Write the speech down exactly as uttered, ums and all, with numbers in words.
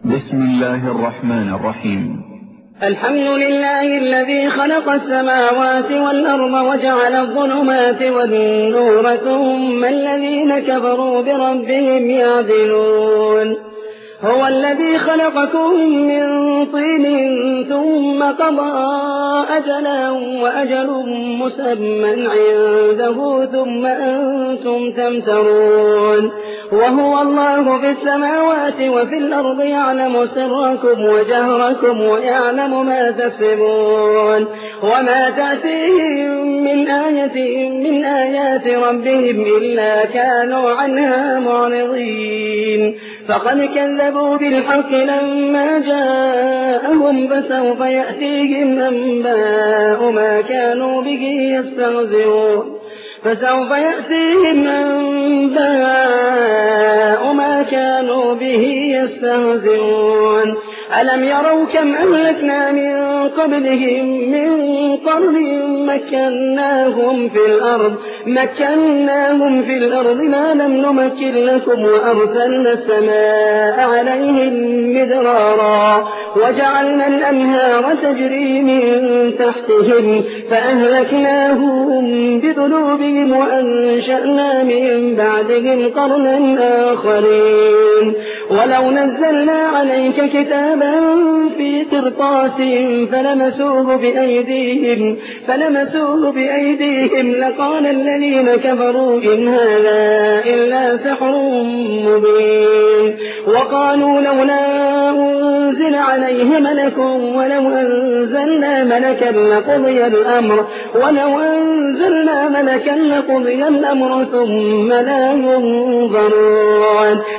بسم الله الرحمن الرحيم. الحمد لله الذي خلق السماوات والأرض وجعل الظلمات والنور ثم الذين كفروا بربهم يعدلون. هو الذي خلقكم من طين ثم قضى أجلا وأجل مسمى عنده ثم أنتم تمترون. وهو الله في السماوات وفي الأرض يعلم سركم وجهركم ويعلم ما تكسبون. وما تأتيهم من آية من آيات ربهم إلا كانوا عنها معرضين. فقد كذبوا بالحق لما جاءهم فسوف يأتيهم أنباء ما كانوا به يستهزئون فسوف يأتيهم أنباء ما كانوا به يستهزئون. ألم يروا كم أهلكنا من قبلهم من قرن مكناهم في الأرض مكناهم في الأرض ما لم نمكن لكم وأرسلنا السماء عليهم مدرارا وجعلنا الأنهار تجري من تحتهم فأهلكناهم بذنوبهم وأنشأنا من بعدهم قرنا آخرين. ولو نزلنا عليك كتابا في قرطاس فلمسوه بأيديهم فلمسوه بأيديهم لقال الذين كفروا إن هذا إلا سحر مبين. وقالوا لولا أنزل عليه ملك ولو أنزلنا ملكا لقضي الأمر ولو أنزلنا ملكا لقضي الأمر ثم لا ينظرون.